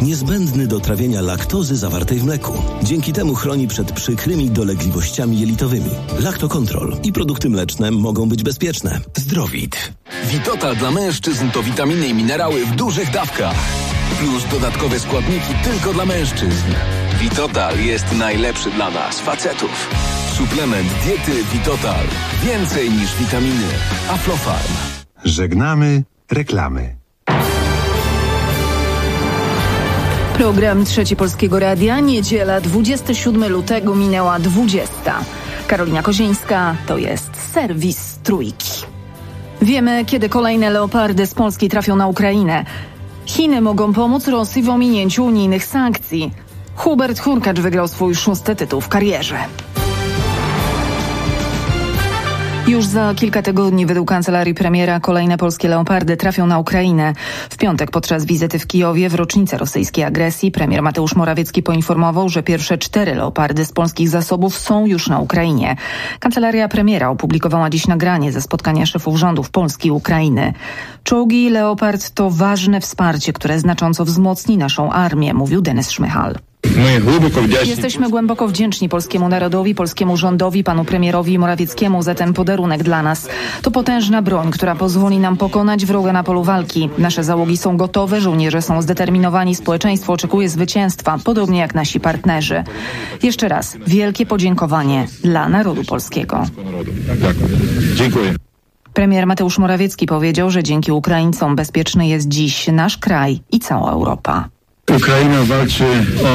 niezbędny do trawienia laktozy zawartej w mleku. Dzięki temu chroni przed przykrymi dolegliwościami jelitowymi. Lactocontrol i produkty mleczne mogą być bezpieczne. Zdrowit. Vitotal dla mężczyzn to witaminy i minerały w dużych dawkach. Plus dodatkowe składniki tylko dla mężczyzn. Vitotal jest najlepszy dla nas, facetów. Suplement diety Vitotal. Więcej niż witaminy. Aflofarm. Żegnamy reklamy. Program Trzeci Polskiego Radia, niedziela 27 lutego minęła 20. Karolina Kozińska, to jest serwis Trójki. Wiemy, kiedy kolejne leopardy z Polski trafią na Ukrainę. Chiny mogą pomóc Rosji w ominięciu unijnych sankcji. Hubert Hurkacz wygrał swój 6. tytuł w karierze. Już za kilka tygodni według kancelarii premiera kolejne polskie leopardy trafią na Ukrainę. W piątek podczas wizyty w Kijowie w rocznicę rosyjskiej agresji premier Mateusz Morawiecki poinformował, że pierwsze 4 leopardy z polskich zasobów są już na Ukrainie. Kancelaria premiera opublikowała dziś nagranie ze spotkania szefów rządów Polski i Ukrainy. Czołgi Leopard to ważne wsparcie, które znacząco wzmocni naszą armię, mówił Denis Szmychal. Jesteśmy głęboko wdzięczni polskiemu narodowi, polskiemu rządowi, panu premierowi Morawieckiemu za ten podarunek dla nas. To potężna broń, która pozwoli nam pokonać wroga na polu walki. Nasze załogi są gotowe, żołnierze są zdeterminowani, społeczeństwo oczekuje zwycięstwa, podobnie jak nasi partnerzy. Jeszcze raz wielkie podziękowanie dla narodu polskiego. Dziękuję. Premier Mateusz Morawiecki powiedział, że dzięki Ukraińcom bezpieczny jest dziś nasz kraj i cała Europa. Ukraina walczy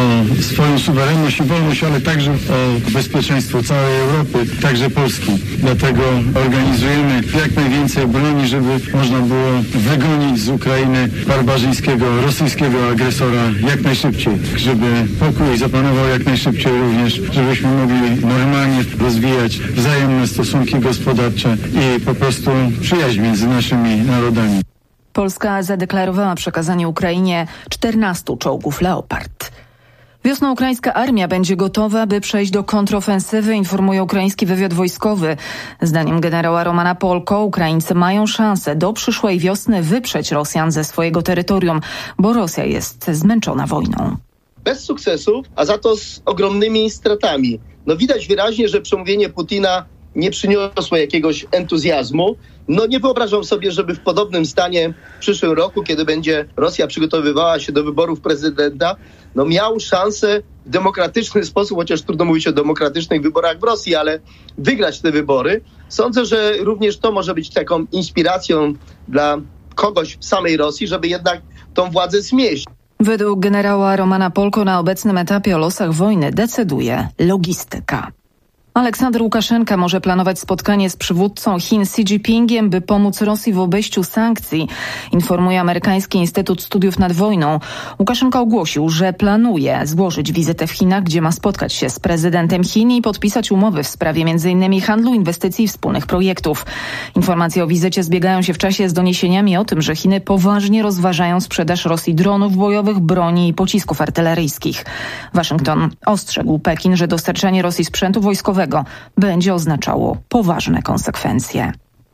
o swoją suwerenność i wolność, ale także o bezpieczeństwo całej Europy, także Polski. Dlatego organizujemy jak najwięcej broni, żeby można było wygonić z Ukrainy barbarzyńskiego, rosyjskiego agresora jak najszybciej, żeby pokój zapanował jak najszybciej również, żebyśmy mogli normalnie rozwijać wzajemne stosunki gospodarcze i po prostu przyjaźń między naszymi narodami. Polska zadeklarowała przekazanie Ukrainie 14 czołgów Leopard. Wiosną ukraińska armia będzie gotowa, by przejść do kontrofensywy, informuje ukraiński wywiad wojskowy. Zdaniem generała Romana Polko Ukraińcy mają szansę do przyszłej wiosny wyprzeć Rosjan ze swojego terytorium, bo Rosja jest zmęczona wojną. Bez sukcesów, a za to z ogromnymi stratami. Widać wyraźnie, że przemówienie Putina nie przyniosło jakiegoś entuzjazmu. Nie wyobrażam sobie, żeby w podobnym stanie w przyszłym roku, kiedy będzie Rosja przygotowywała się do wyborów prezydenta, miał szansę w demokratyczny sposób, chociaż trudno mówić o demokratycznych wyborach w Rosji, ale wygrać te wybory. Sądzę, że również to może być taką inspiracją dla kogoś w samej Rosji, żeby jednak tą władzę zmieść. Według generała Romana Polko na obecnym etapie o losach wojny decyduje logistyka. Aleksander Łukaszenka może planować spotkanie z przywódcą Chin Xi Jinpingiem, by pomóc Rosji w obejściu sankcji, informuje amerykański Instytut Studiów nad Wojną. Łukaszenka ogłosił, że planuje złożyć wizytę w Chinach, gdzie ma spotkać się z prezydentem Chin i podpisać umowy w sprawie m.in. handlu, inwestycji i wspólnych projektów. Informacje o wizycie zbiegają się w czasie z doniesieniami o tym, że Chiny poważnie rozważają sprzedaż Rosji dronów bojowych, broni i pocisków artyleryjskich. Waszyngton ostrzegł Pekin, że dostarczanie Rosji sprzętu wojskowego będzie oznaczało poważne konsekwencje.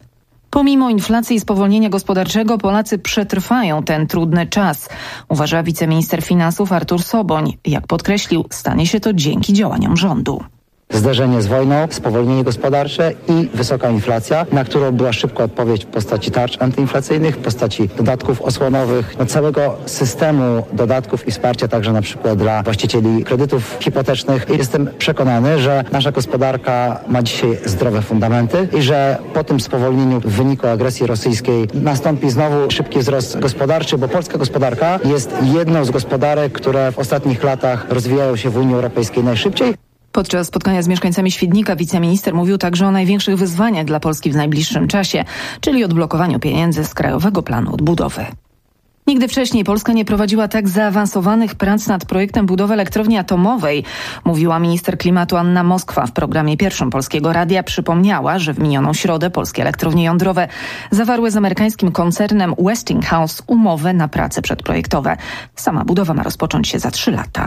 Pomimo inflacji i spowolnienia gospodarczego Polacy przetrwają ten trudny czas, uważa wiceminister finansów Artur Soboń. Jak podkreślił, stanie się to dzięki działaniom rządu. Zderzenie z wojną, spowolnienie gospodarcze i wysoka inflacja, na którą była szybka odpowiedź w postaci tarcz antyinflacyjnych, w postaci dodatków osłonowych, całego systemu dodatków i wsparcia także na przykład dla właścicieli kredytów hipotecznych. Jestem przekonany, że nasza gospodarka ma dzisiaj zdrowe fundamenty i że po tym spowolnieniu w wyniku agresji rosyjskiej nastąpi znowu szybki wzrost gospodarczy, bo polska gospodarka jest jedną z gospodarek, które w ostatnich latach rozwijają się w Unii Europejskiej najszybciej. Podczas spotkania z mieszkańcami Świdnika wiceminister mówił także o największych wyzwaniach dla Polski w najbliższym czasie, czyli odblokowaniu pieniędzy z Krajowego Planu Odbudowy. Nigdy wcześniej Polska nie prowadziła tak zaawansowanych prac nad projektem budowy elektrowni atomowej, mówiła minister klimatu Anna Moskwa w programie Pierwszym Polskiego Radia. Przypomniała, że w minioną środę polskie elektrownie jądrowe zawarły z amerykańskim koncernem Westinghouse umowę na prace przedprojektowe. Sama budowa ma rozpocząć się za 3 lata.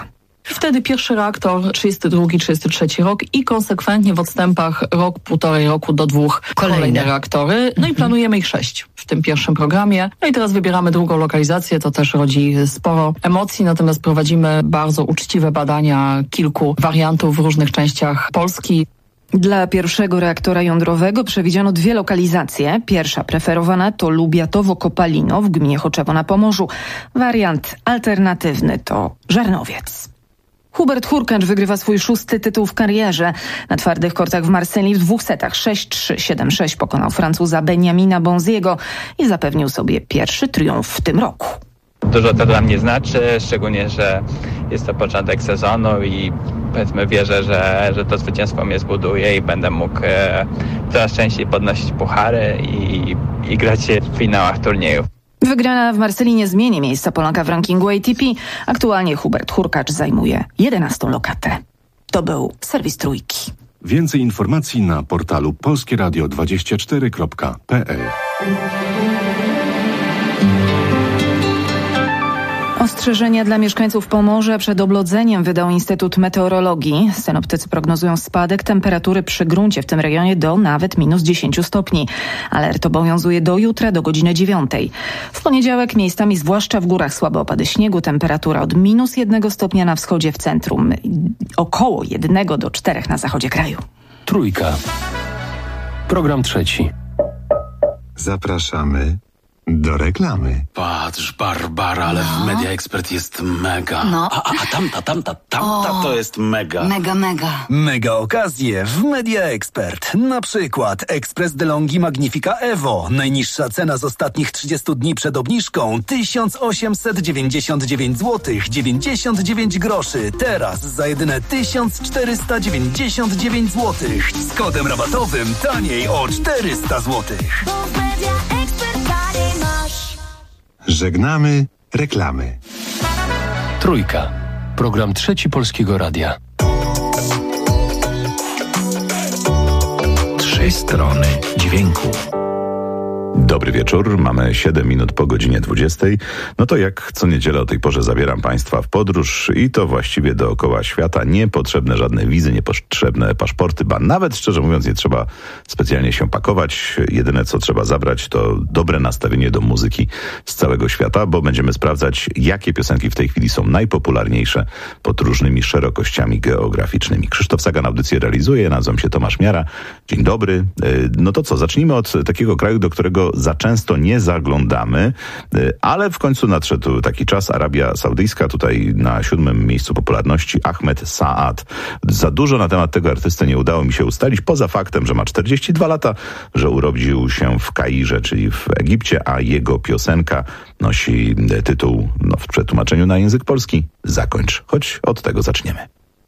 Wtedy pierwszy reaktor, 32, 33 rok i konsekwentnie w odstępach rok, półtorej roku do 2 kolejne reaktory. No i planujemy ich 6 w tym pierwszym programie. No i teraz wybieramy drugą lokalizację, to też rodzi sporo emocji, natomiast prowadzimy bardzo uczciwe badania kilku wariantów w różnych częściach Polski. Dla pierwszego reaktora jądrowego przewidziano 2 lokalizacje. Pierwsza preferowana to Lubiatowo-Kopalino w gminie Choczewo na Pomorzu. Wariant alternatywny to Żarnowiec. Hubert Hurkacz wygrywa swój 6. tytuł w karierze. Na twardych kortach w Marsylii w 2 setach 6-3, 7-6 pokonał Francuza Benjamina Bonziego i zapewnił sobie pierwszy triumf w tym roku. Dużo to dla mnie znaczy, szczególnie, że jest to początek sezonu i powiedzmy wierzę, że to zwycięstwo mnie zbuduje i będę mógł coraz częściej podnosić puchary i grać się w finałach turniejów. Wygrana w Marsylii nie zmieni miejsca Polaka w rankingu ATP. Aktualnie Hubert Hurkacz zajmuje 11. lokatę. To był serwis Trójki. Więcej informacji na portalu polskieradio24.pl. Ostrzeżenia dla mieszkańców Pomorza przed oblodzeniem wydał Instytut Meteorologii. Synoptycy prognozują spadek temperatury przy gruncie w tym rejonie do nawet -10 stopni. Alert obowiązuje do jutra do godziny 9. W poniedziałek miejscami, zwłaszcza w górach, słabe opady śniegu. Temperatura od -1 stopnia na wschodzie, w centrum około 1 do 4 na zachodzie kraju. Trójka. Program trzeci. Zapraszamy do reklamy. Patrz, Barbara, ale w Media Expert jest mega. No. A tamta to jest mega. Mega. Mega okazje w Media Expert. Na przykład Express DeLonghi Magnifica Evo. Najniższa cena z ostatnich 30 dni przed obniżką 1899 zł 99 groszy. Teraz za jedyne 1499 zł. Z kodem rabatowym taniej o 400 zł. Żegnamy reklamy. Trójka. Program trzeci Polskiego Radia. 3 strony dźwięku. Dobry wieczór, mamy 7 minut po godzinie 20. No to jak co niedzielę o tej porze zabieram Państwa w podróż i to właściwie dookoła świata. Niepotrzebne żadne wizy, niepotrzebne paszporty, ba nawet szczerze mówiąc nie trzeba specjalnie się pakować. Jedyne co trzeba zabrać to dobre nastawienie do muzyki z całego świata, bo będziemy sprawdzać jakie piosenki w tej chwili są najpopularniejsze pod różnymi szerokościami geograficznymi. Krzysztof Sagan audycję realizuje, nazywam się Tomasz Miara. Dzień dobry. No to co, zacznijmy od takiego kraju, do którego za często nie zaglądamy, ale w końcu nadszedł taki czas. Arabia Saudyjska, tutaj na 7. miejscu popularności Ahmed Saad. Za dużo na temat tego artysty nie udało mi się ustalić, poza faktem, że ma 42 lata, że urodził się w Kairze, czyli w Egipcie, a jego piosenka nosi tytuł, w przetłumaczeniu na język polski, Zakończ. Choć od tego zaczniemy.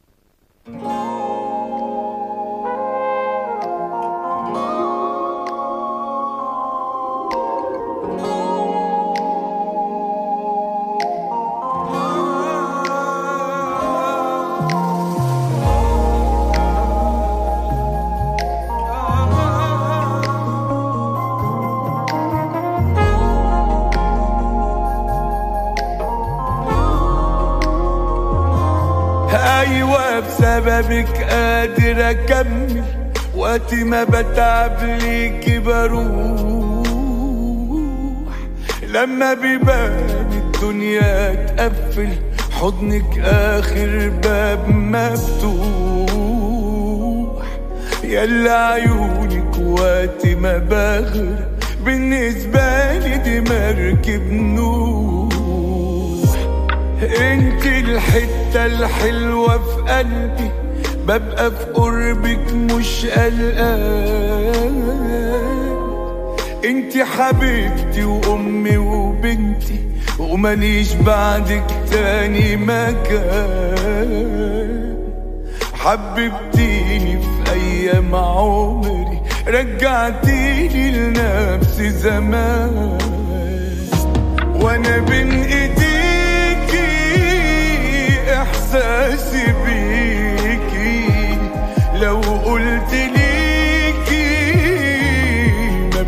بسببك قادر أكمل وقت ما بتعب ليكي بروح لما بيبان الدنيا تقفل حضنك آخر باب مفتوح يلا عيونك وقت ما بغرق بالنسبة لي دي مركب نوح انت الحتة الحلوة في قلبي ببقى في قربك مش قلقان انت حبيبتي وامي وبنتي وماليش بعدك تاني مكان حببتيني في ايام عمري رجعتيني لنفسي زمان وانا بين ايديكي احساسي بيكي لو قلت ليكي ما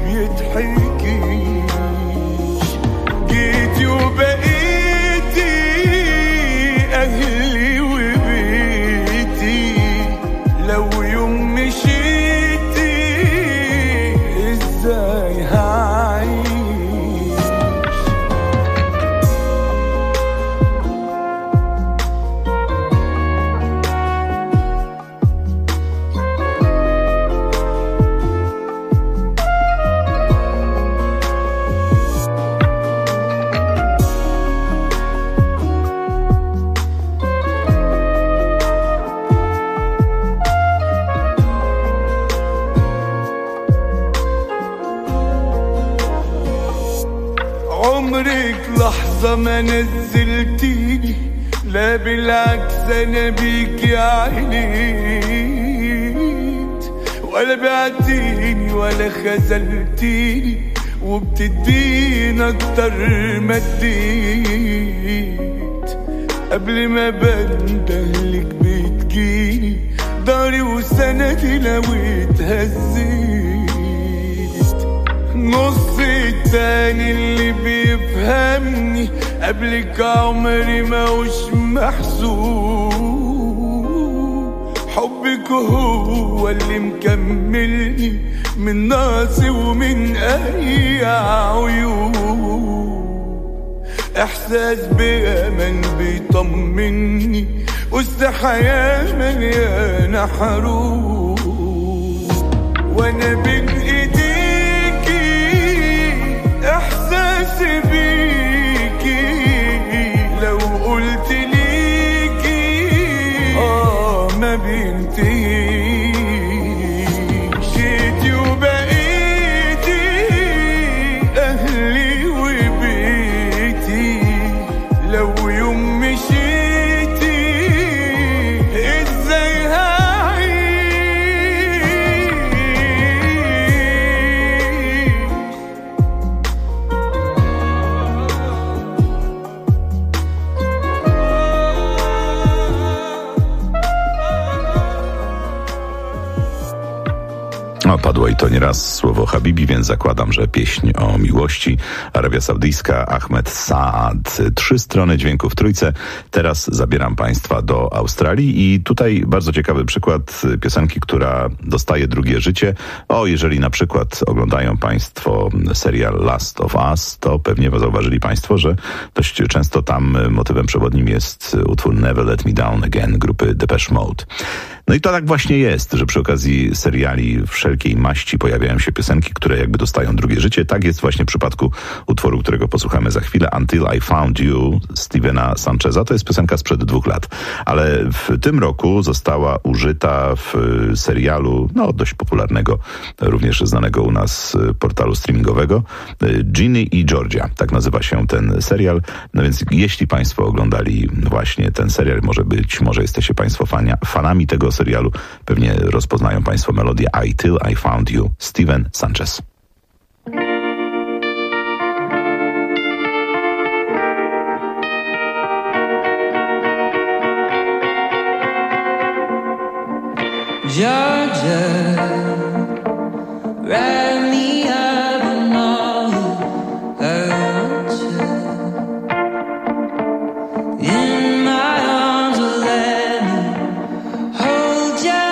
بيضحكيش جيتي وبقيتي اهلي لحظة ما نزلتيني، لا بالعكس أنا بيكي عينيت، ولا بعتيني ولا خذلتيني، وبتدينا أكتر ما اديت. قبل ما بندهلك بتجيني داري وسندي لو اتهزيت. نص التاني اللي بيفهمني قبلك عمري ما وش محسوب. حبك هو اللي مكملني من ناقصي ومن أي عيوب. إحساس بأمان بيطمني وسط حياة مليانة حروب. وأنا بين إيديكي إحساسي بيكي، لو قلت ليكي ما بينتهيش. جيتي وبقيتي أهلي وبيتي، لو يوم مشيتي إزاي Padło i to nieraz słowo Habibi, więc zakładam, że pieśń o miłości. Arabia Saudyjska, Ahmed Saad. 3 strony dźwięku w trójce. Teraz zabieram państwa do Australii i tutaj bardzo ciekawy przykład piosenki, która dostaje drugie życie. Jeżeli na przykład oglądają państwo serial Last of Us, to pewnie zauważyli państwo, że dość często tam motywem przewodnim jest utwór Never Let Me Down Again grupy Depeche Mode. No i to tak właśnie jest, że przy okazji seriali wszelkiej maści pojawiają się piosenki, które jakby dostają drugie życie. Tak jest właśnie w przypadku utworu, którego posłuchamy za chwilę, Until I Found You Stevena Sancheza. To jest piosenka sprzed 2 lat, ale w tym roku została użyta w serialu dość popularnego, również znanego u nas portalu streamingowego, Ginny i Georgia. Tak nazywa się ten serial. No więc jeśli państwo oglądali właśnie ten serial, może jesteście państwo fanami tego serialu, pewnie rozpoznają państwo melodię Till I Found You, Steven Sanchez. Georgia, wrap me up in all I want you. In my arms, let me hold you.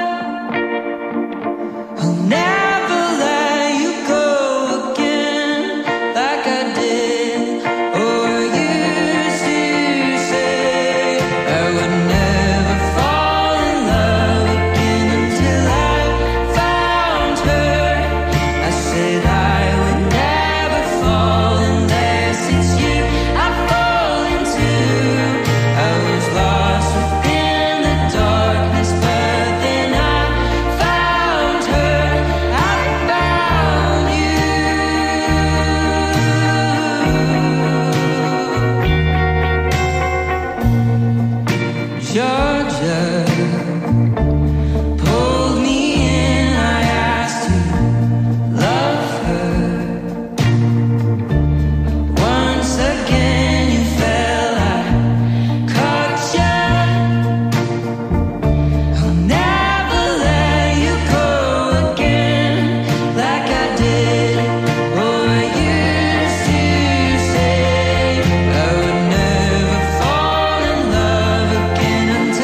I'll never let you go again like I did or used to say. I would never fall in love again until I found her. I said I would never fall unless it's you I fall into. I was lost within the darkness, but then I found her. I found you. Georgia pulled me in, I asked to love her. Once again you fell, I caught you. I'll never let you go again like I did or used to say. I would never fall in love again until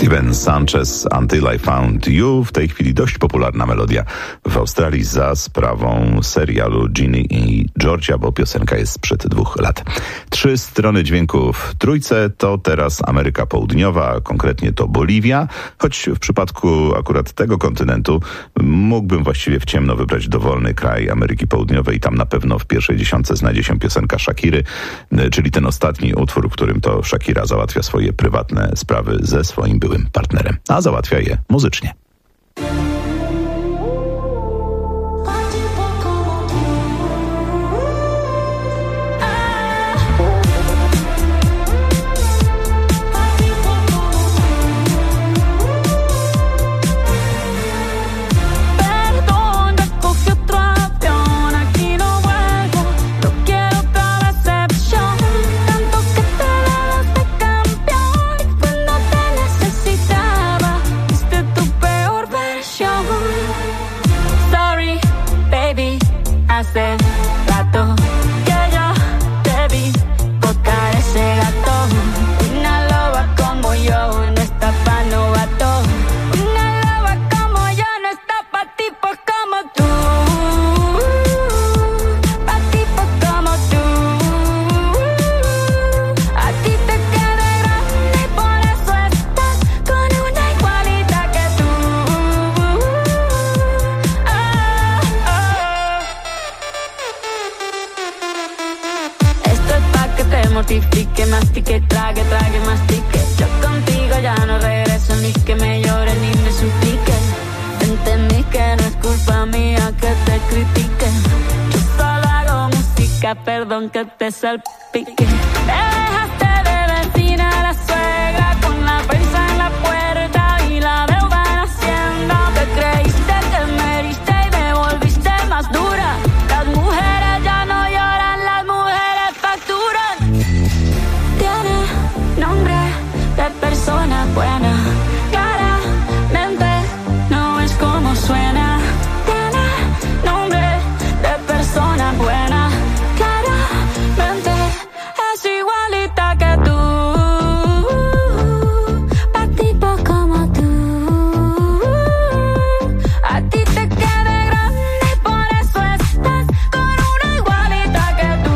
Steven Sanchez, Until I Found You. W tej chwili dość popularna melodia w Australii za sprawą serialu Ginny i Georgia, bo piosenka jest sprzed 2 lat. 3 strony dźwięku w trójce to teraz Ameryka Południowa, konkretnie to Boliwia, choć w przypadku akurat tego kontynentu mógłbym właściwie w ciemno wybrać dowolny kraj Ameryki Południowej. Tam na pewno w pierwszej 10 znajdzie się piosenka Shakiry, czyli ten ostatni utwór, w którym to Shakira załatwia swoje prywatne sprawy ze swoim byłym partnerem, a załatwia je muzycznie. Mortifique, mastique, trague, trague, mastique. Yo contigo ya no regreso ni que me llore ni me suplique. Entendí que no es culpa mía que te critique. Yo solo hago música, perdón que te salpique. Me dejaste de vecina a la suegra con la prensa en la puerta y la deuda en Hacienda. Te creíste que me heriste y me volviste más dura. Las mujeres ya no lloran, las mujeres facturan. Tiene nombre de persona buena, claramente no es como suena. Tiene nombre de persona buena, claramente es igualita que tú. Pa' tipo como tú, a ti te queda grande y por eso estás con una igualita que tú.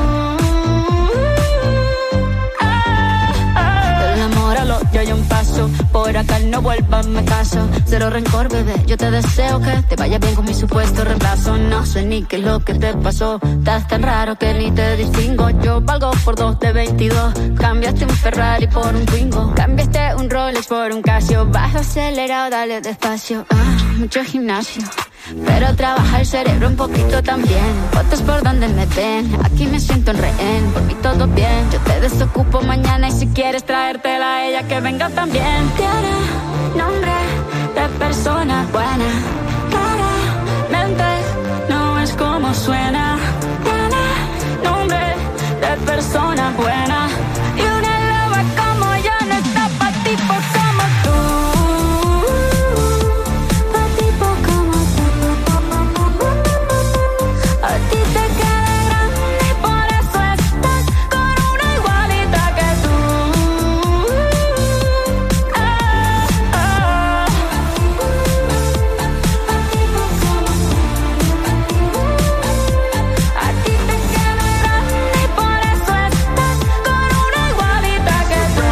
Del amor al odio hay un paso, por acá no vuelvas, me caso. Cero rencor, bebé, yo te deseo que te vaya bien con mi supuesto reemplazo. No sé ni qué es lo que te pasó, estás tan raro que ni te distingo. Yo valgo por 2 de 22, cambiaste un Ferrari por un Twingo. Cambiaste un Rolex por un Casio, bajo acelerado, dale despacio. Mucho gimnasio, pero trabaja el cerebro un poquito también. Fotos por donde me ven, aquí me siento en rehén. Por mí todo bien, yo te desocupo mañana y si quieres traértela a ella que venga también. Tiene nombre de persona buena, claramente no es como suena. Tiene nombre de persona buena y una loba como yo no está pa' tipos como tú. Pa' tipos como tú. A ti te queda grande y por eso estás con una igualita que tú. A ti te queda grande y por eso estás con una igualita que tú.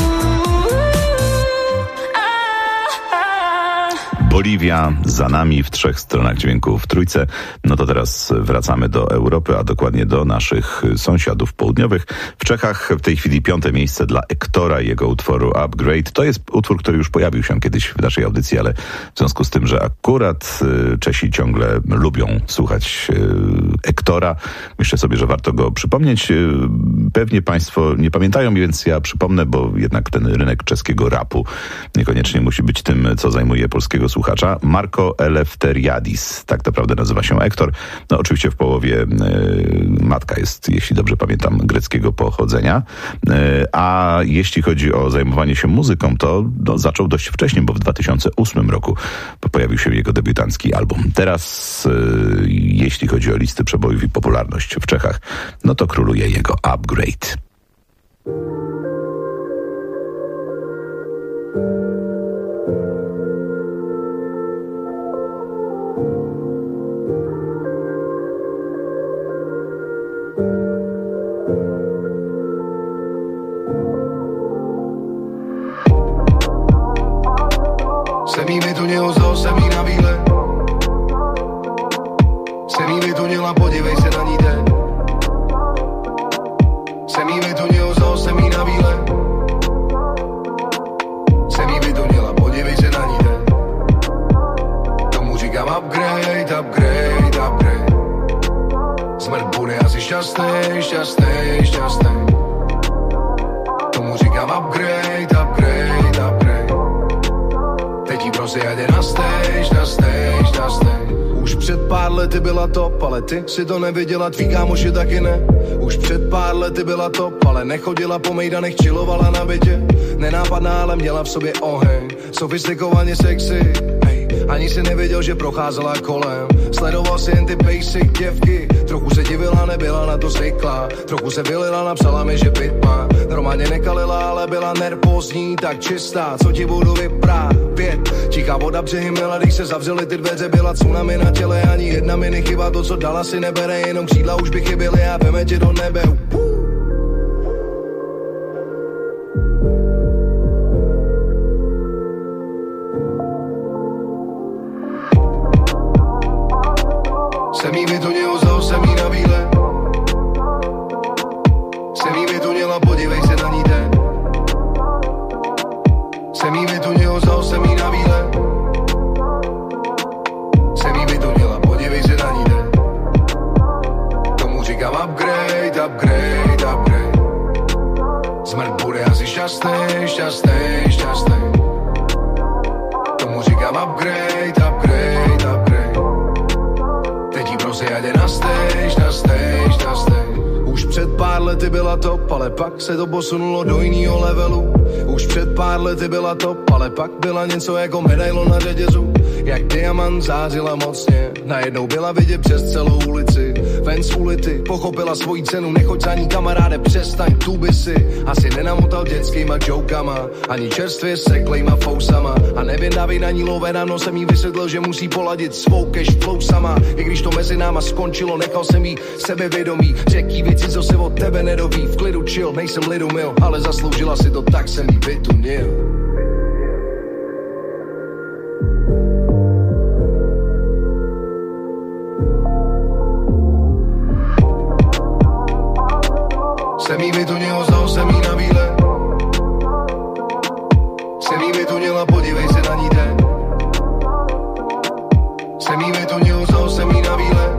Boliwia za nami w 3 stronach dźwięku w trójce. No to teraz wracamy do Europy, a dokładnie do naszych sąsiadów południowych. W Czechach w tej chwili 5. miejsce dla Ektora i jego utworu Upgrade. To jest utwór, który już pojawił się kiedyś w naszej audycji, ale w związku z tym, że akurat Czesi ciągle lubią słuchać Ektora, myślę sobie, że warto go przypomnieć. Pewnie Państwo nie pamiętają, więc ja przypomnę, bo jednak ten rynek czeskiego rapu niekoniecznie musi być tym, co zajmuje polskiego słuchacza. Marco Eleftheriadis, tak naprawdę nazywa się Ektor. No oczywiście w połowie matka jest, jeśli dobrze pamiętam, greckiego pochodzenia. A jeśli chodzi o zajmowanie się muzyką, to zaczął dość wcześnie, bo w 2008 roku pojawił się jego debiutancki album. Teraz, jeśli chodzi o listy przebojów i popularność w Czechach, no to króluje jego Upgrade. ozval jsem jí na výlet. Jsem jí vytunila, podívej se na ní teď. Jsem jí vytunil, ozval jsem jí na výlet. Jsem jí vytunila, podívej se na ní teď. Tomu říkám upgrade, upgrade, upgrade. Smrt bude asi šťastnej, šťastnej, šťastnej. Tomu říkám upgrade, upgrade, upgrade. Teď jí prosím, ať jde na stage, na stage, na stage. Už před pár lety byla top, ale ty si to neviděla, tví kámoši taky ne. Už před pár lety byla top, ale nechodila po mejdanech, chillovala na bytě. Nenápadná, ale měla v sobě oheň, sofistikovaně sexy. Ani si nevěděl, že procházela kolem. Sledoval si jen ty basic děvky. Trochu se divila, nebyla na to zvyklá. Trochu se vylila, napsala mi, že byt má. Normálně nekalila, ale byla nervózní, tak čistá. Co ti budu vyprávět? Tichá voda břehy měla, když se zavřely ty dveře. Byla tsunami na těle, ani jedna mi nechyba. To, co dala, si nebere, jenom křídla už by chyběly a veme tě do nebe. Jsem jí vytunil, ozval jsem jí na výlet. Jsem jí vytunila, podívej se na ní teď. Jsem jí vytunil, ozval jsem jí na výlet. Jsem jí vytunila, podívej se na ní teď. Tomu říkám upgrade, upgrade, upgrade. Smrt bude asi šťastnej, šťastnej, šťastnej. Tomu říkám upgrade, upgrade, upgrade. Prosím, ať jde na stage, na stage, na stage. Už před pár lety byla top, ale pak se to posunulo do jinýho levelu. Už před pár lety byla top, ale pak byla něco jako medailon na řetězu. Jak diamant zářila mocně, najednou byla vidět přes celou ulici. Ven z ulity, pochopila svoji cenu, nechoď za ní kamaráde, přestaň, tu by si asi nenamotal dětskýma jokama, ani čerstvě seklejma fousama. A nevydávej na ní lové, ráno jsem jí vysvětlil, že musí poladit svou cash flow sama. I když to mezi náma skončilo, nechal jsem jí sebevědomí. Řeký věci, co se od tebe nedoví, v klidu chill, nejsem lidumil, ale zasloužila si to, tak jsem jí vytunil. Jsem jí vytunil, ozval jsem jí na výlet. Jsem jí vytunila, podívej se na ní teď. Jsem jí vytunil, ozval jsem jí na výlet.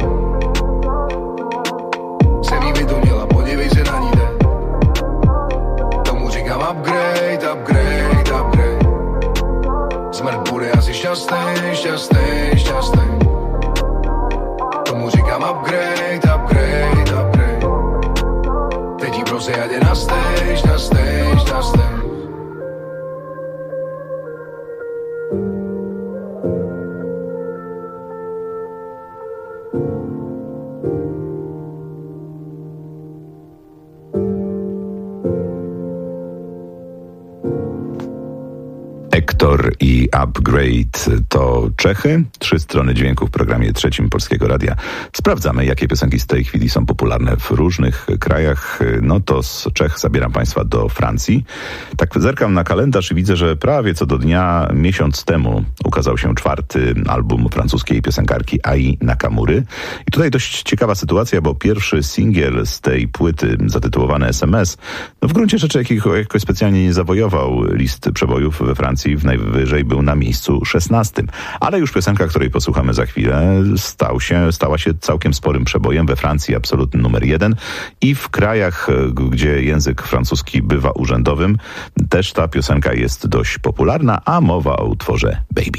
Jsem jí vytunila, podívej se na ní teď. Tomu říkám upgrade, upgrade, upgrade. Smrt bude asi šťastnej, šťastnej, šťastnej. Tomu říkám upgrade, upgrade, upgrade. Teď jí prosím, ať jde na stage, na stage, na stage. Hector i Upgrade to Czechy. 3 strony dźwięku w programie trzecim Polskiego Radia. Sprawdzamy, jakie piosenki z tej chwili są popularne w różnych krajach. No to z Czech zabieram Państwa do Francji. Tak zerkam na kalendarz i widzę, że prawie co do dnia, miesiąc temu ukazał się 4. album francuskiej piosenkarki Ai Nakamury. I tutaj dość ciekawa sytuacja, bo pierwszy singiel z tej płyty, zatytułowany SMS, no w gruncie rzeczy jakoś specjalnie nie zawojował list przebojów we Francji, najwyżej był na miejscu 16. Ale już piosenka, której posłuchamy za chwilę, stała się całkiem sporym przebojem we Francji, absolutny numer 1 i w krajach, gdzie język francuski bywa urzędowym, też ta piosenka jest dość popularna, a mowa o utworze Baby.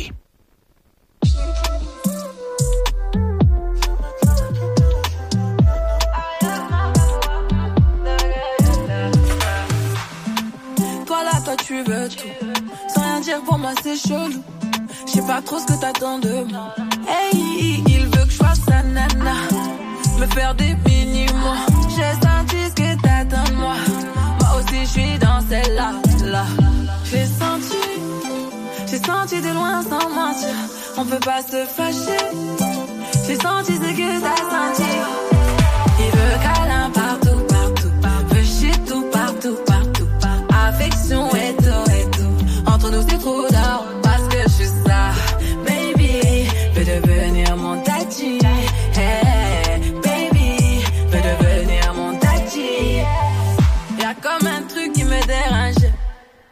Tu veux tout, sans rien dire pour moi c'est chelou. Je sais pas trop ce que t'attends de moi. Hey, il veut que je fasse sa nana, me faire des mini-mois. J'ai senti ce que t'attends de moi. Moi aussi je suis dans celle-là, là. J'ai senti de loin sans mentir. On peut pas se fâcher. J'ai senti ce que t'as senti. Il veut câlin partout, partout, veut chier tout partout, partout. Affection et tout, et tout. Entre nous c'est trop d'or parce que je suis ça, baby.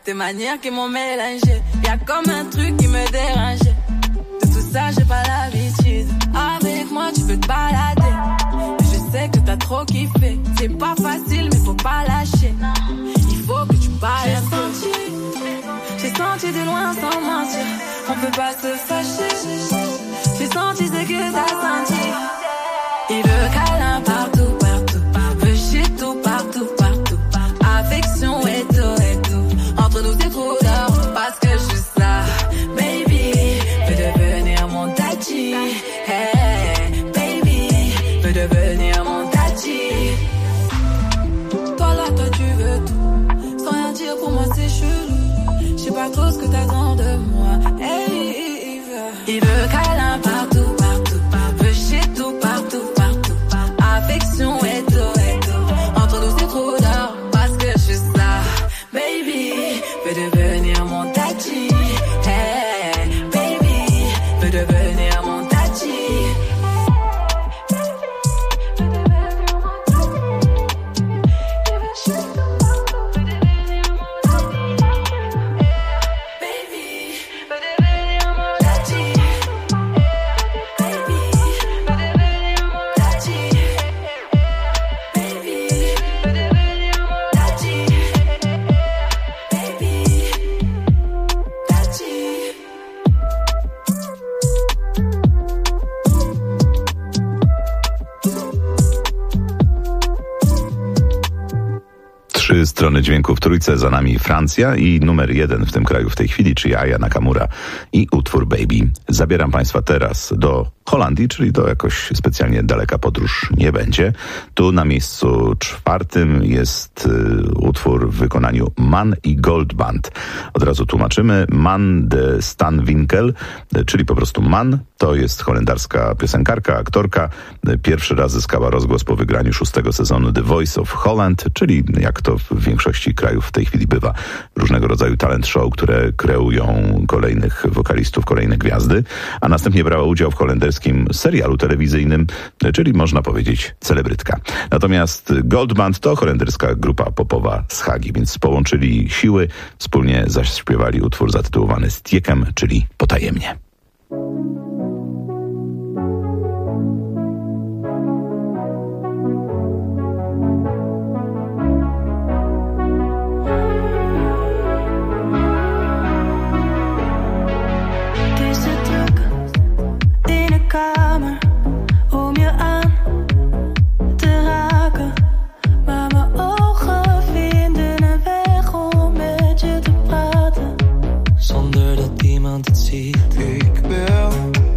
tes manières qui m'ont mélangé. Y'a comme un truc qui me dérangeait. De tout ça, j'ai pas l'habitude. Avec moi, tu peux te balader. Je sais que t'as trop kiffé. C'est pas facile, mais faut pas lâcher. Il faut que tu parles un peu. J'ai senti de loin sans mentir. On peut pas se fâcher. J'ai senti ce que t'as senti. Il veut câlin partout, partout. Veut shit tout, partout, partout. Affection et tout. Entre nous c'est trop d'or. Parce que je suis là, baby. Veux devenir mon daddy. Hey, baby. Veux devenir mon daddy. Toi là, toi tu veux tout. Sans rien dire pour moi c'est chelou. Je sais pas trop ce que t'attends de moi. Hey, il veut câlin partout, partout. Veut shit tout, partout. Affection et tout. Entre nous c'est trop d'or. Parce que je suis là, baby. Veux devenir mon daddy. Hey, baby. Veux devenir mon daddy. Trzy strony dźwięku w trójce, za nami Francja i numer 1 w tym kraju w tej chwili, czyli Aya Nakamura i utwór Baby. Zabieram Państwa teraz do Holandii, czyli to jakoś specjalnie daleka podróż nie będzie. Tu na miejscu 4 jest utwór w wykonaniu Man i Gold Band. Od razu tłumaczymy. Man de Stanwinkel, czyli po prostu Man, to jest holenderska piosenkarka, aktorka. Pierwszy raz zyskała rozgłos po wygraniu 6. sezonu The Voice of Holland, czyli jak to w większości krajów w tej chwili bywa, różnego rodzaju talent show, które kreują kolejnych wokalistów, kolejne gwiazdy, a następnie brała udział w holenderskim serialu telewizyjnym, czyli można powiedzieć celebrytka. Natomiast Gold Band to holenderska grupa popowa z Hagi, więc połączyli siły, wspólnie zaśpiewali utwór zatytułowany Stiekem, czyli Potajemnie. Kamer om je aan te raken, maar mijn ogen vinden een weg om met je te praten, zonder dat iemand het ziet. Ik wil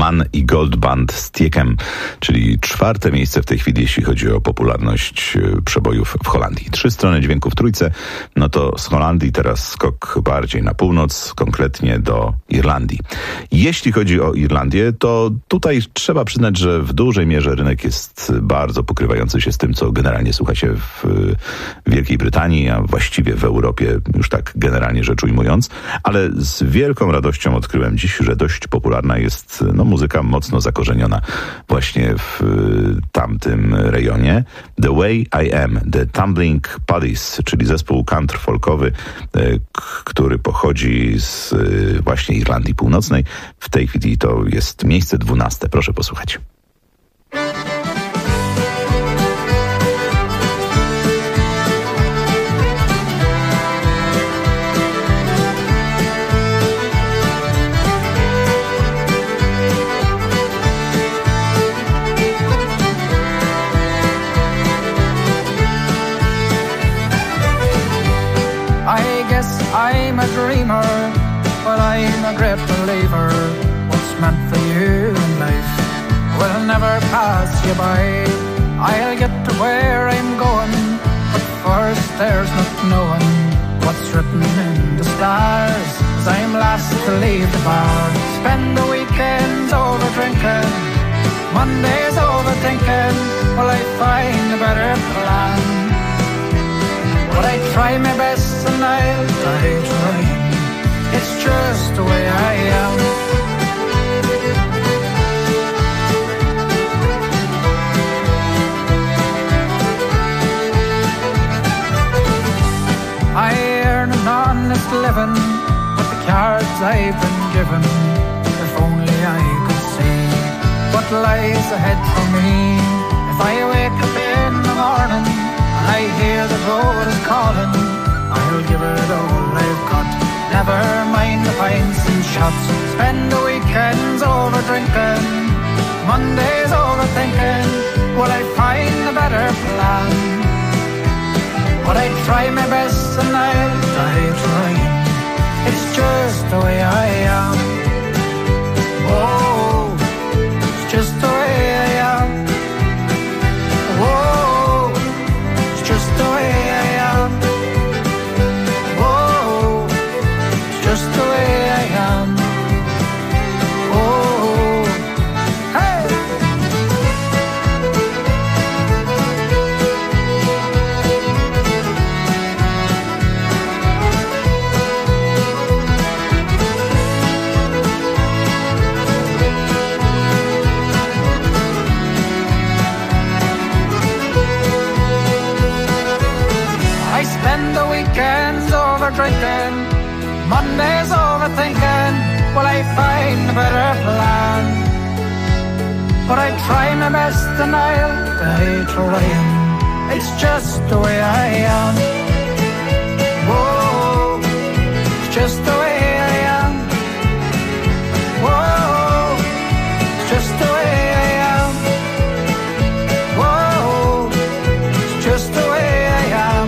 Man i Gold Band z Tiekem, czyli 4. miejsce w tej chwili, jeśli chodzi o popularność przebojów w Holandii. 3 strony dźwięku w trójce, no to z Holandii teraz skok bardziej na północ, konkretnie do Irlandii. Jeśli chodzi o Irlandię, to tutaj trzeba przyznać, że w dużej mierze rynek jest bardzo pokrywający się z tym, co generalnie słucha się w Wielkiej Brytanii, a właściwie w Europie, już tak generalnie rzecz ujmując, ale z wielką radością odkryłem dziś, że dość popularna jest muzyka mocno zakorzeniona właśnie w tamtym rejonie. The Way I Am, The Tumbling Puddies, czyli zespół country folkowy, który pochodzi z właśnie Irlandii Północnej. W tej chwili to jest miejsce 12. Proszę posłuchać. I'm a dreamer, but I'm a great believer. What's meant for you in life will never pass you by. I'll get to where I'm going, but first there's not knowing what's written in the stars. As I'm last to leave the bar, spend the weekends over drinking, Mondays overthinking. Will I find a better plan? But I try my best and I'll die trying. It's just the way I am. I earn an honest living with the cards I've been given. If only I could see what lies ahead for me. If I wake up in the morning, I hear the road is calling, I'll give it all I've got. Never mind the pints and shots. Spend the weekends over drinking, Mondays overthinking. Will I find a better plan? But I try my best and I'll die trying. It's just the way I am. Oh, it's just the way I am. Oh, just the way I am. Oh, just the way I am. Oh, hey. Spend the weekends over drinking, Mondays overthinking. Will I find a better plan? But I try my best and I'll die trying. It's just the way I am. Whoa, it's just the way I am. Whoa, it's just the way I am. Whoa, it's just the way I am.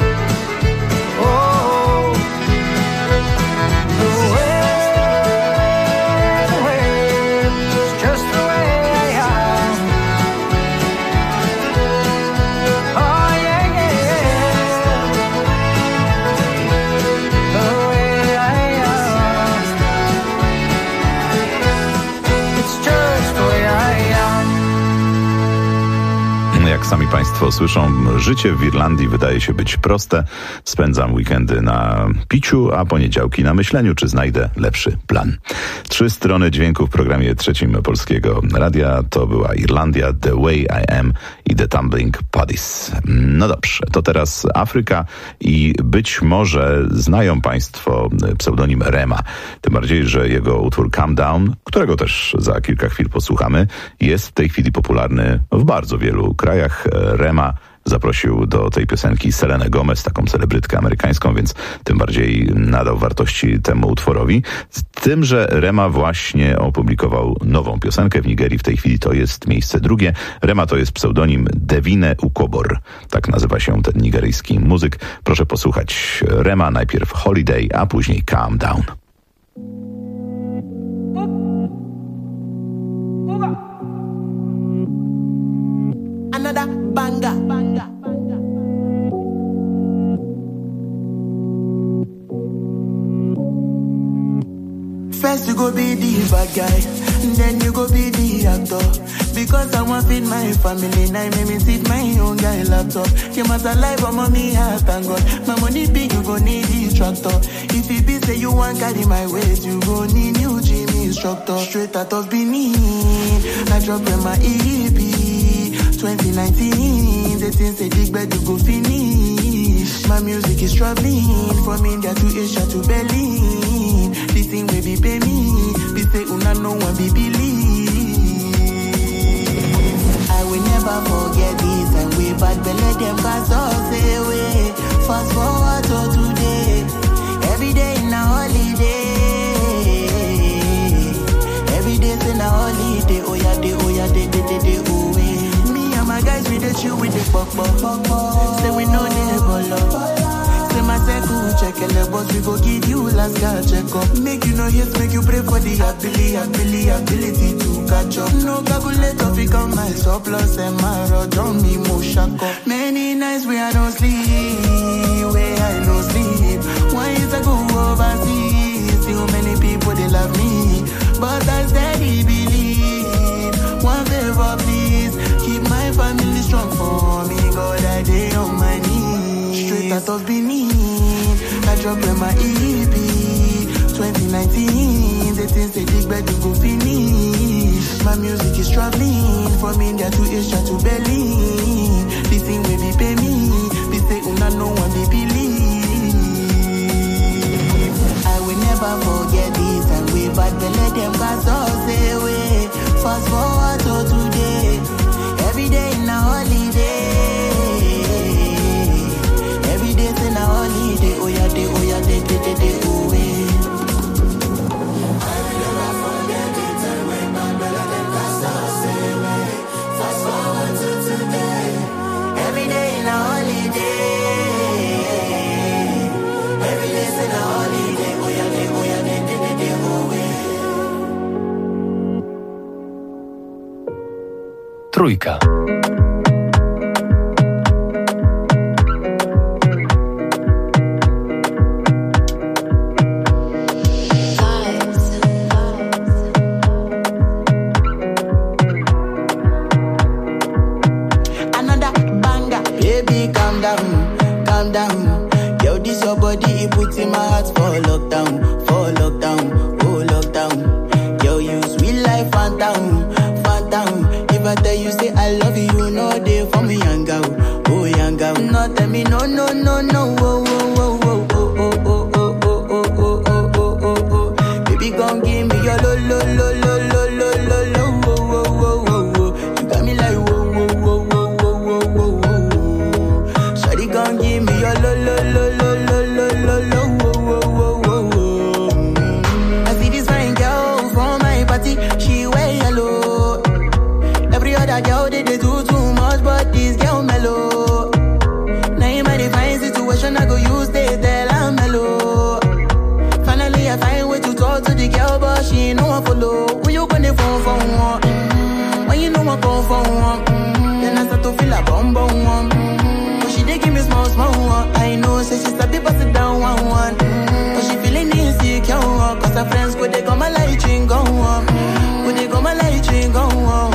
Jak sami Państwo słyszą, życie w Irlandii wydaje się być proste. Spędzam weekendy na piciu, a poniedziałki na myśleniu, czy znajdę lepszy plan. 3 strony dźwięku w programie trzecim Polskiego Radia. To była Irlandia, The Way I Am i The Tumbling Puddies. No dobrze, to teraz Afryka i być może znają Państwo pseudonim Rema. Tym bardziej, że jego utwór Calm Down, którego też za kilka chwil posłuchamy, jest w tej chwili popularny w bardzo wielu krajach. Rema zaprosił do tej piosenki Selenę Gomez, taką celebrytkę amerykańską, więc tym bardziej nadał wartości temu utworowi. Z tym, że Rema właśnie opublikował nową piosenkę w Nigerii. W tej chwili to jest miejsce 2. Rema to jest pseudonim Devine Ukobor. Tak nazywa się ten nigeryjski muzyk. Proszę posłuchać Rema, najpierw Holiday, a później Calm Down. First you go be the bad guy, then you go be the actor. Because I want feed my family, now make me sit my own guy laptop. You must alive, but mommy has thank God. My money big, you go need the tractor. If it be say you want carry my weight, you go need new gym instructor. Straight out of Benin, I drop in my EP 2019. The things say big bed you go finish. My music is traveling from India to Asia to Berlin. This thing will be pay me. Be say una no one be believe. I will never forget this and we bad belly them cast us away. Fast forward to today. Every day in a holiday. Every day's in a holiday. Oh yeah, day, oh yeah, me and my guys we the chill with the pop. Say we know they go love. Say my circle check the boss we go give you last guy check up. Make you know yes, make you pray for the ability to catch up. No calculator fi count my surplus and my rod on me mo shack up. Many nights where I don't sleep, Why is I go overseas? Still many people they love me, but I steady believe. One favor please, keep my family strong for me. God I day on my knees. Straight out of Benin, I drop in my EP 2019. The things they big bed you go finish. My music is traveling from India to Asia to Berlin. This thing will be pay me. Be say una no one be believe. I will never forget this and we bad belly them cast us away. Fast forward to today. Every day in a holiday. Every day's in a holiday. Oh yeah, day, oh yeah, day, oh yeah. Trójka. Another banger, baby, calm down. Yo, this your body, it puts in my heart for lockdown, oh lockdown. Yo, you sweet life, phantom. If I tell you say I love you, no day for me, young girl, oh young girl. No tell me no, oh, baby, gon' give me your lo. You got me like whoa. Shawty gon' give me your lo. I see this fine girl from my party, she wear yellow. Every other girl they do too much, but this girl mellow. Now in my divine situation, I go use they tell I'm mellow. Finally I find way to talk to the girl, but she ain't no one follow. Who you gonna phone for one? When you know I come for one, then I start to feel a bum. But she dey give me small one. I know, say she start to pass it down one. But she feeling insecure, cause her friends go they come a light ring go on. Go they come a light ring go on.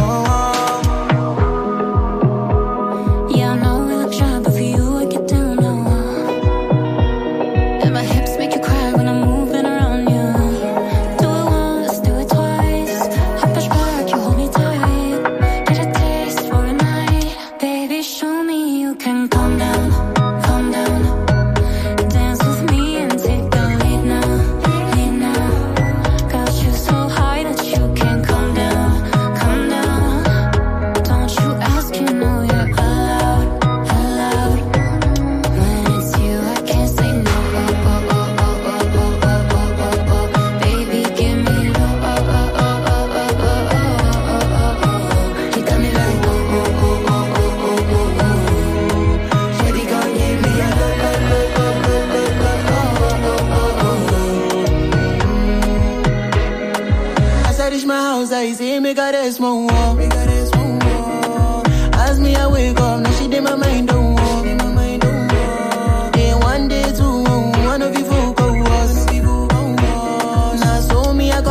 rest more. As me I wake up, now she did my mind don't walk. Day one, day two, one of you folk go was. Now so me I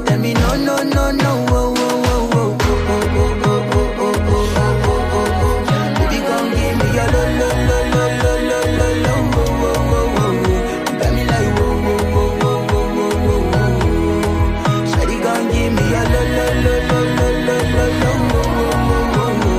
tell me no, no, no, no. Oh, oh, oh, oh, oh, oh, oh, oh, oh, oh, oh, oh, oh. Baby, come give me your lo, lo, lo, lo, lo, lo, lo, lo. Oh, oh, oh, oh, oh. You got me like oh, oh, oh, oh, oh, oh, oh, oh. Shawty, come give me your lo, lo, lo, lo, lo, lo, lo, lo. Oh, oh, oh, oh, oh.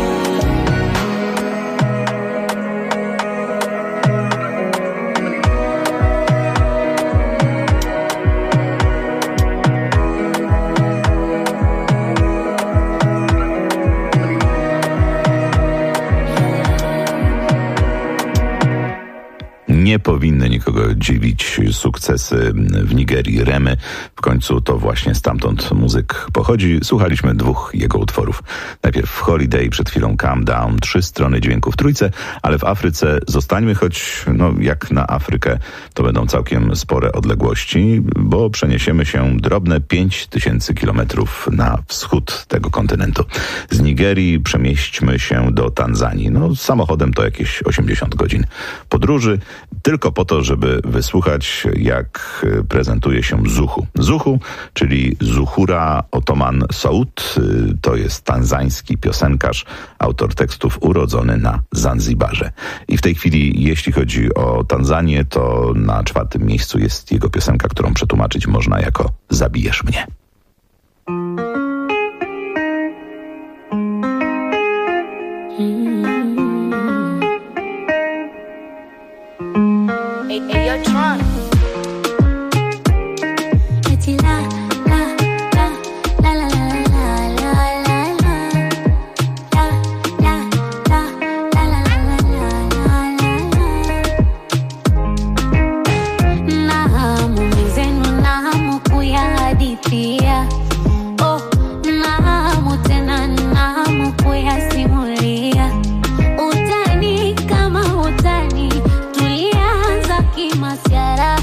Nie powinny nikogo dziwić sukcesy w Nigerii Remy. W końcu to właśnie stamtąd muzyk pochodzi. Słuchaliśmy dwóch jego utworów. Najpierw Holiday, przed chwilą Calm Down, 3 strony dźwięku w trójce, ale w Afryce zostańmy, choć jak na Afrykę to będą całkiem spore odległości, bo przeniesiemy się drobne 5000 kilometrów na wschód tego kontynentu. Z Nigerii przemieśćmy się do Tanzanii. Samochodem to jakieś 80 godzin podróży, tylko po to, żeby wysłuchać, jak prezentuje się Zuchu. Zuchu, czyli Zuhura Othman Soud, to jest tanzański piosenkarz, autor tekstów, urodzony na Zanzibarze. I w tej chwili, jeśli chodzi o Tanzanię, to na 4. miejscu jest jego piosenka, którą przetłumaczyć można jako Zabijesz mnie. Hey, yo, Tron. Eti la, la, la, la, la, la, la, la, la. La, la, la, la, la, la, la, la. Nahamu mizenu, nahamu kuyahadithia. Oh, nahamu tena, nahamu kuyasimulia. Utani kama utani, tulianza kimasyara.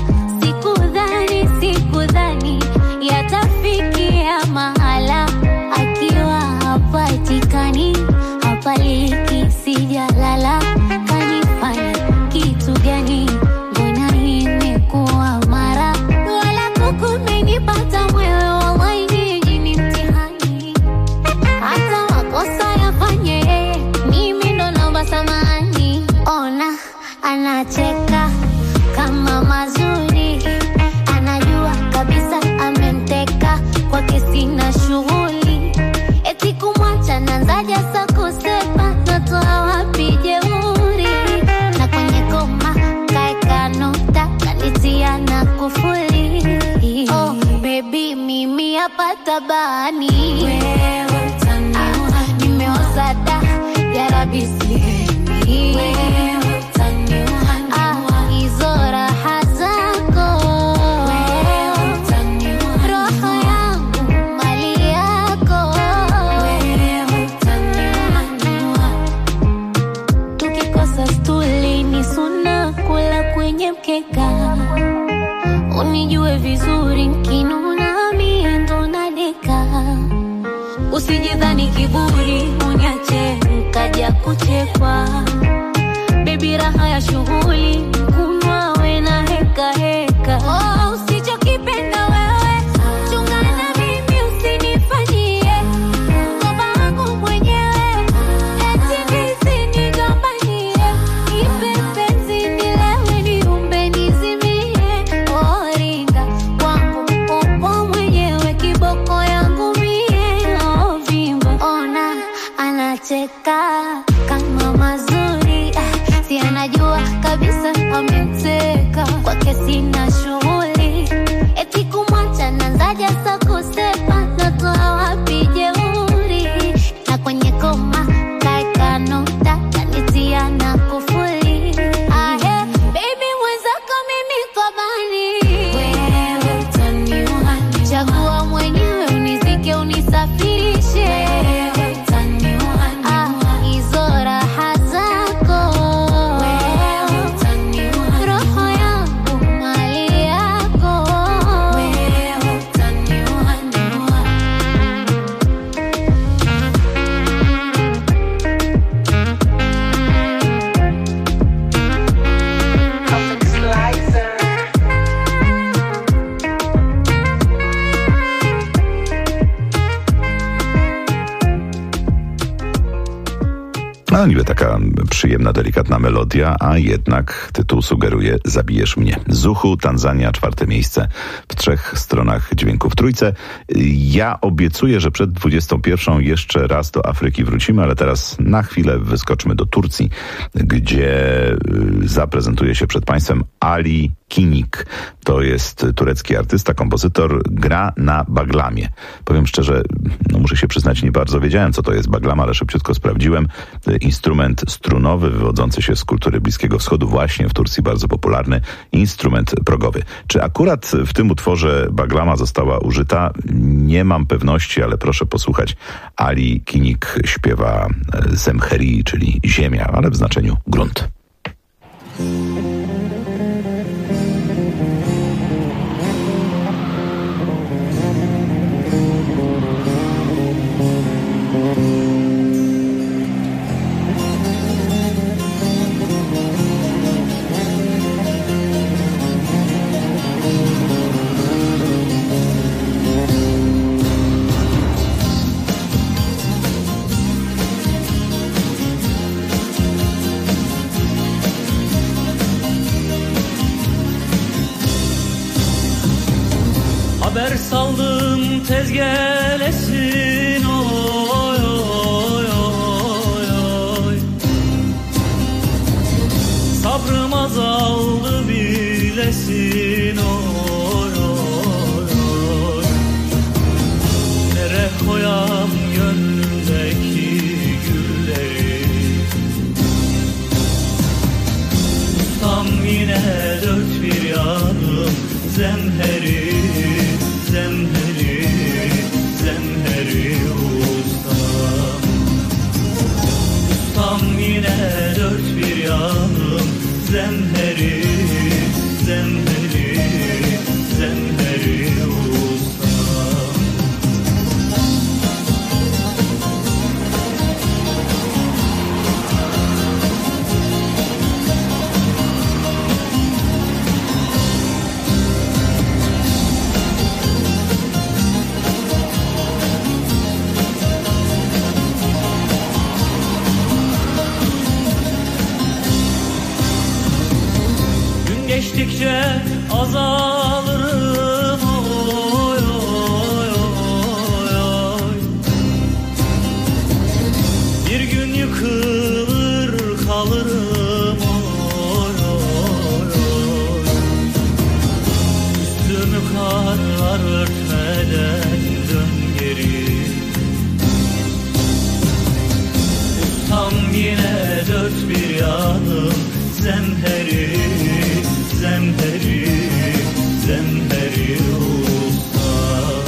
Sikudhani yatafikia mahala. Akiwa hapatikani, hapaliki, sijalala. Kanifanya kitu gani? Mbona imekuwa mara? Wala kukumenipata mwewe, wallahi ni mtihani. Hata makosa yafanye yeye, mimi ndo naomba samahani. Ona anacheka kama mazuri, anajua kabisa amemteka, kwake sina shughuli. Eti kumwacha nanzaja sa kusepa, natoa wapi jeuri? Na kwenye koma kaeka nukta, kanitia na kufuli. Oh baby, mimi hapa tabani, wewe utaniua. Nimeoza da, ya Rabbi sihemi, wewe utaniua. Hizo raha zako, wewe utaniua. Roho yangu mali yako, wewe utaniua. Tukikosa stuli ni suna, kula kwenye mkeka. Unijue vizuri nkinuna, mie ndo nadeka. Usijidhani kiburi uniache nkaja kuchekwa. Baby, raha ya shughuli kunwa we na heka heka. Oh, usichokipenda wewe chungana mimi, usinifanyie ngoma wangu mwenyewe. Eti nisinigombanie, ipepenzi nilewe, niumbe nizimie. Oh, ringa wangu upo mwenyewe, kiboko yangu mie. Oh, vimba ona anacheka kama mazuri, No niby taka przyjemna, delikatna melodia, a jednak tytuł sugeruje Zabijesz mnie. Zuchu, Tanzania, 4. miejsce w 3 stronach dźwięku w trójce. Ja obiecuję, że przed 21 jeszcze raz do Afryki wrócimy, ale teraz na chwilę wyskoczmy do Turcji, gdzie zaprezentuje się przed Państwem Ali Kinik. To jest turecki artysta, kompozytor, gra na baglamie. Powiem szczerze, muszę się przyznać, nie bardzo wiedziałem, co to jest baglama, ale szybciutko sprawdziłem. Instrument strunowy wywodzący się z kultury Bliskiego Wschodu, właśnie w Turcji bardzo popularny instrument progowy. Czy akurat w tym utworze baglama została użyta? Nie mam pewności, ale proszę posłuchać. Ali Kinik śpiewa zemheri, czyli ziemia, ale w znaczeniu grunt. Haber saldım tez gelesin oy oy oy oy. Sabrım azaldı bilesin oy oy oy. Nere koyam gönlümdeki gülleri. Ustam yine dört bir yanım zemheri. Zemheri, zemheri ustam. Ustam yine dört bir yanım zemheri, zemheri, zemheri ustam. Geçtikçe azalırım oy oy oy oy. Bir gün yıkılır kalırım oy oy oy. Üstümü karlar örtmeden dön geri. Ustam yine dört bir yanım zemheri. Zemheri, zemheri ustam.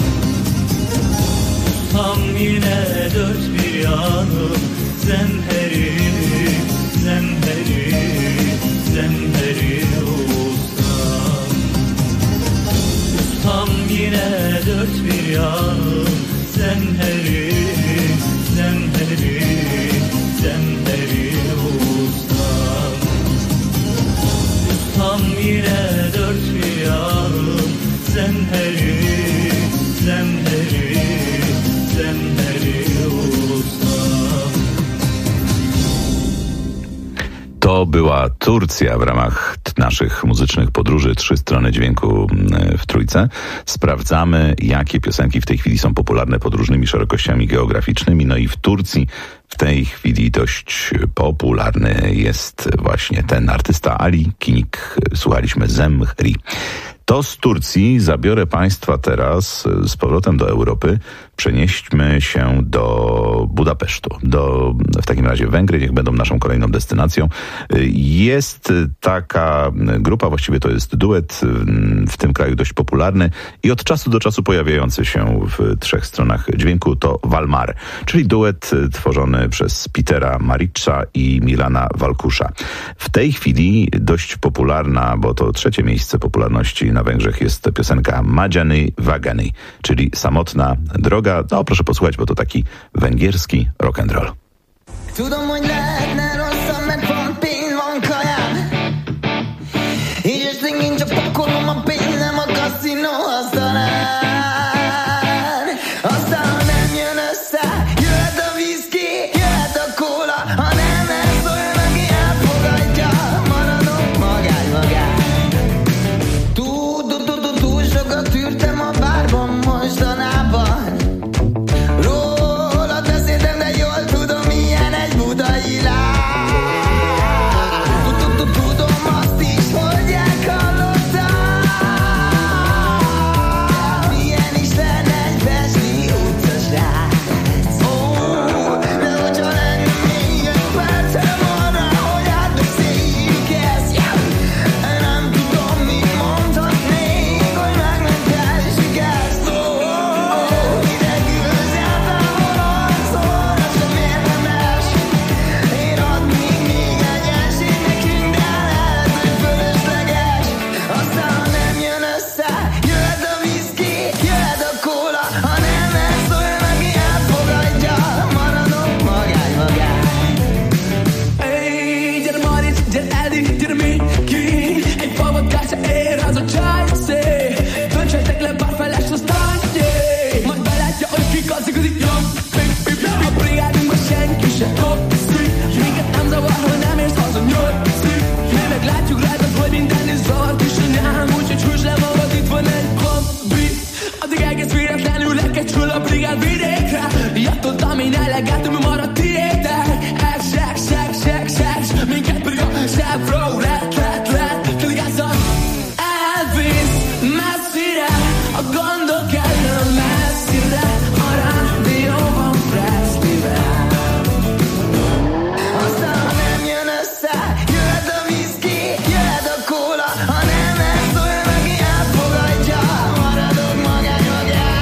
Ustam yine dört bir yanım zemheri, zemheri, zemheri ustam. Ustam yine dört bir yanım zemheri, zemheri, zemheri ustam. Tam yine dört bir yanım zemheri, zemheri, zemheri ustam. To była Turcja w ramach naszych muzycznych podróży 3 strony dźwięku w trójce. Sprawdzamy, jakie piosenki w tej chwili są popularne pod różnymi szerokościami geograficznymi. No i w Turcji w tej chwili dość popularny jest właśnie ten artysta Ali Kinik. Słuchaliśmy Zemhri. To z Turcji zabiorę Państwa teraz z powrotem do Europy. Przenieśmy się do Budapesztu. W takim razie Węgry niech będą naszą kolejną destynacją. Jest taka grupa, właściwie to jest duet w tym kraju dość popularny i od czasu do czasu pojawiający się w 3 stronach dźwięku. To Valmar, czyli duet tworzony przez Petera Maricza i Milana Valkusza. W tej chwili dość popularna, bo to 3. miejsce popularności na Węgrzech, jest piosenka Magyani Vagani, czyli Samotna droga. No proszę posłuchać, bo to taki węgierski rock'n'roll. Tudom, hogy lehetne rosszabb, mert van pénz, van kajám. Így estig nincs a pakolom, a pénz nem a kaszinó asztalán. Aztán, ha nem jön össze, jöhet a viszki, jöhet a kóla. Ha nem rap, flow, lat, tylko Elvis, massira, gondolkodom messzire, a rádióban Presley-vel. Aztán nem jön össze, jöhet a whisky, jöhet a kóla, ha nem ez szól, aki elfogadja, maradok magány magán.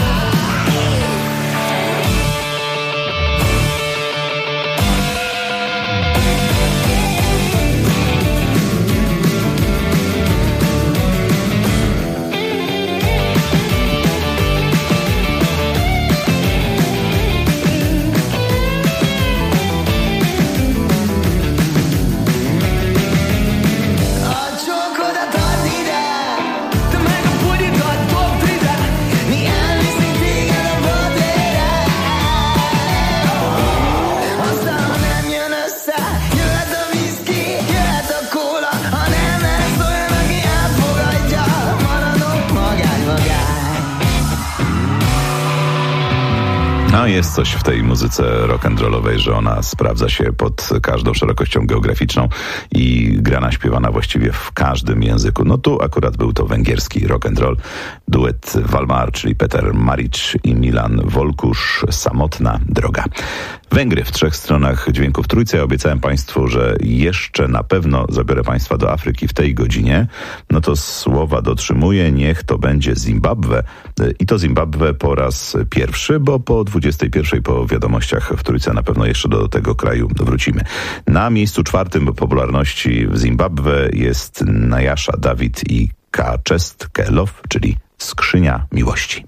No jest coś w tej muzyce rock'n'rollowej, że ona sprawdza się pod każdą szerokością geograficzną i grana, śpiewana właściwie w każdym języku. No tu akurat był to węgierski rock'n'roll, duet Valmar, czyli Peter Maric i Milan Volkusz, Samotna droga. Węgry w 3 stronach dźwięków trójce. Ja obiecałem Państwu, że jeszcze na pewno zabiorę Państwa do Afryki w tej godzinie. No to słowa dotrzymuję, niech to będzie Zimbabwe. I to Zimbabwe po raz pierwszy, bo po 21 po wiadomościach w trójce na pewno jeszcze do tego kraju wrócimy. Na miejscu 4 popularności w Zimbabwe jest Nyasha David i Chest Kelow, czyli Skrzynia Miłości.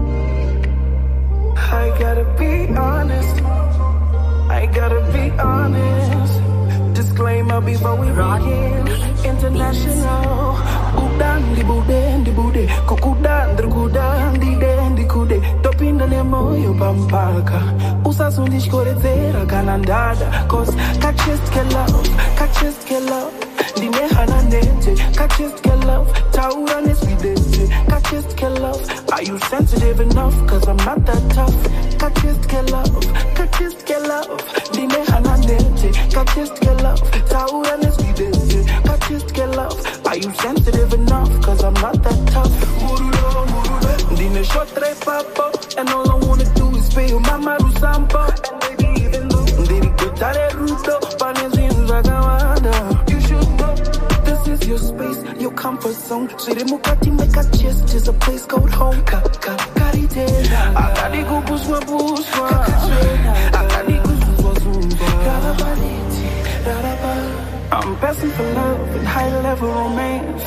I gotta be honest. I gotta be honest. Disclaimer before we rockin'. International. Udan di bude, kukudan drukudan di den di kude. Topinda ne moyo pampaka. Usa sundish korezera kanandada. Cause kachest ke love. Dine hananete, kachest ke love. Taura nesvidete, kachest ke love. Are you sensitive enough? Cause I'm not that tough. Kachest ke love. Dine hananete, kachest ke love. Taura nesvidete, kachest ke love. Are you sensitive enough? Cause I'm not that tough. Dine shotre papo, and all I wanna do is pay you mama rusampo. And baby even though Diri kutare ruto, panezin zagamanda. You should know, this is your space, your comfort zone. Shire mukati make a chest is a place called home. Karite, akadi kupuswa puswa, akadi kupuswa zumba. I'm passing for love and high level romance.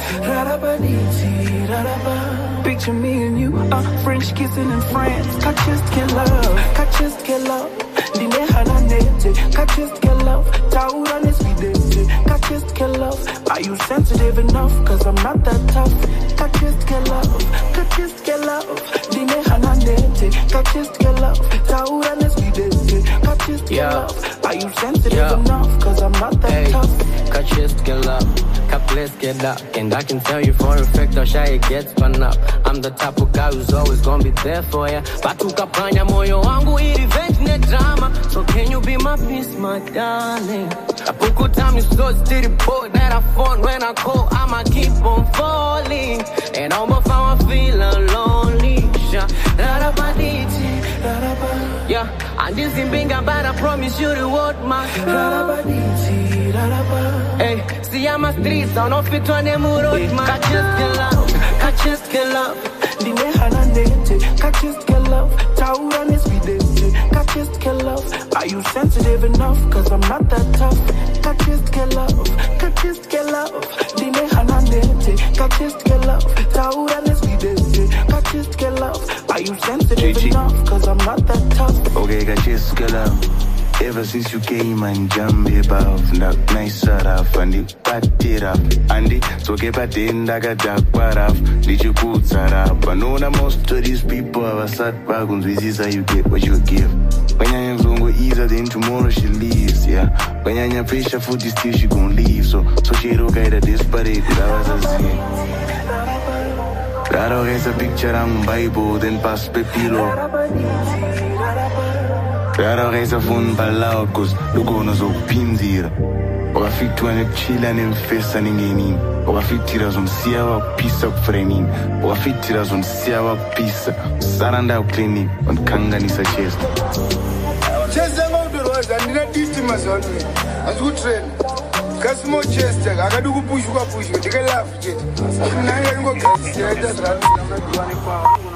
Picture me and you, French kissing in France. Kachest ke love. Dine hananete, kachest ke love. Taura nesvidete, kachest ke love. Are you sensitive enough? Cause I'm not that tough. Kachest ke love. Dine hananete, kachest ke love. Taura nesvidete, kachest ke love. Are you sensitive enough? Cause I'm not that tough. Kachest ke love. Let's get up, and I can tell you for a fact how shy it gets spun up. I'm the type of guy who's always gonna be there for ya. Batukapanya moyo wangu i revenge ne drama. So can you be my peace, my darling? I put good time you so steady boy that I fall when I call. I'ma keep on falling, and almost how I feel lonely. Yeah, and this is being bad. I promise you the word, my hey, see I'm a street, so no fit on them road, man. Kachest ke love. Dine hananete, kachest ke love. Taura nesvidete, kachest ke love. Are you sensitive enough? Cause I'm not that tough. Kachest ke love. Dine hananete, kachest ke love. Taura nesvidete, kachest ke love. Are you sensitive enough? Cause I'm not that tough. Okay, kachest ke love. Ever since you came and jammed above, knock nice off and you pat it up. Andy, so get back in, I got jack part off. Did you put that up? I know that most of these people have a sad bag on this is how you get what you give. When you're young, go easier, then tomorrow she leaves, yeah. When you're under pressure for this till she gon' leave, so she don't get a desperate, that was a sin. Raro has a picture on Bible, then pass Pepilo. Raro reis a fun balaut, cause lugo nos op pinzir. wakafitwa nekuchila nemufesa nengenini wakafitira zvomsiya wakupisa kufurenini wakafitira zvomsiya wakupisa sara ndakuclinic wandikanganisa chesa chesa ngaudorwadza handina diti mazano handisi kutrena kasimo chesta akadi kupushwa ndikalafu chete nanga ingogadzisiyaita zvaanoa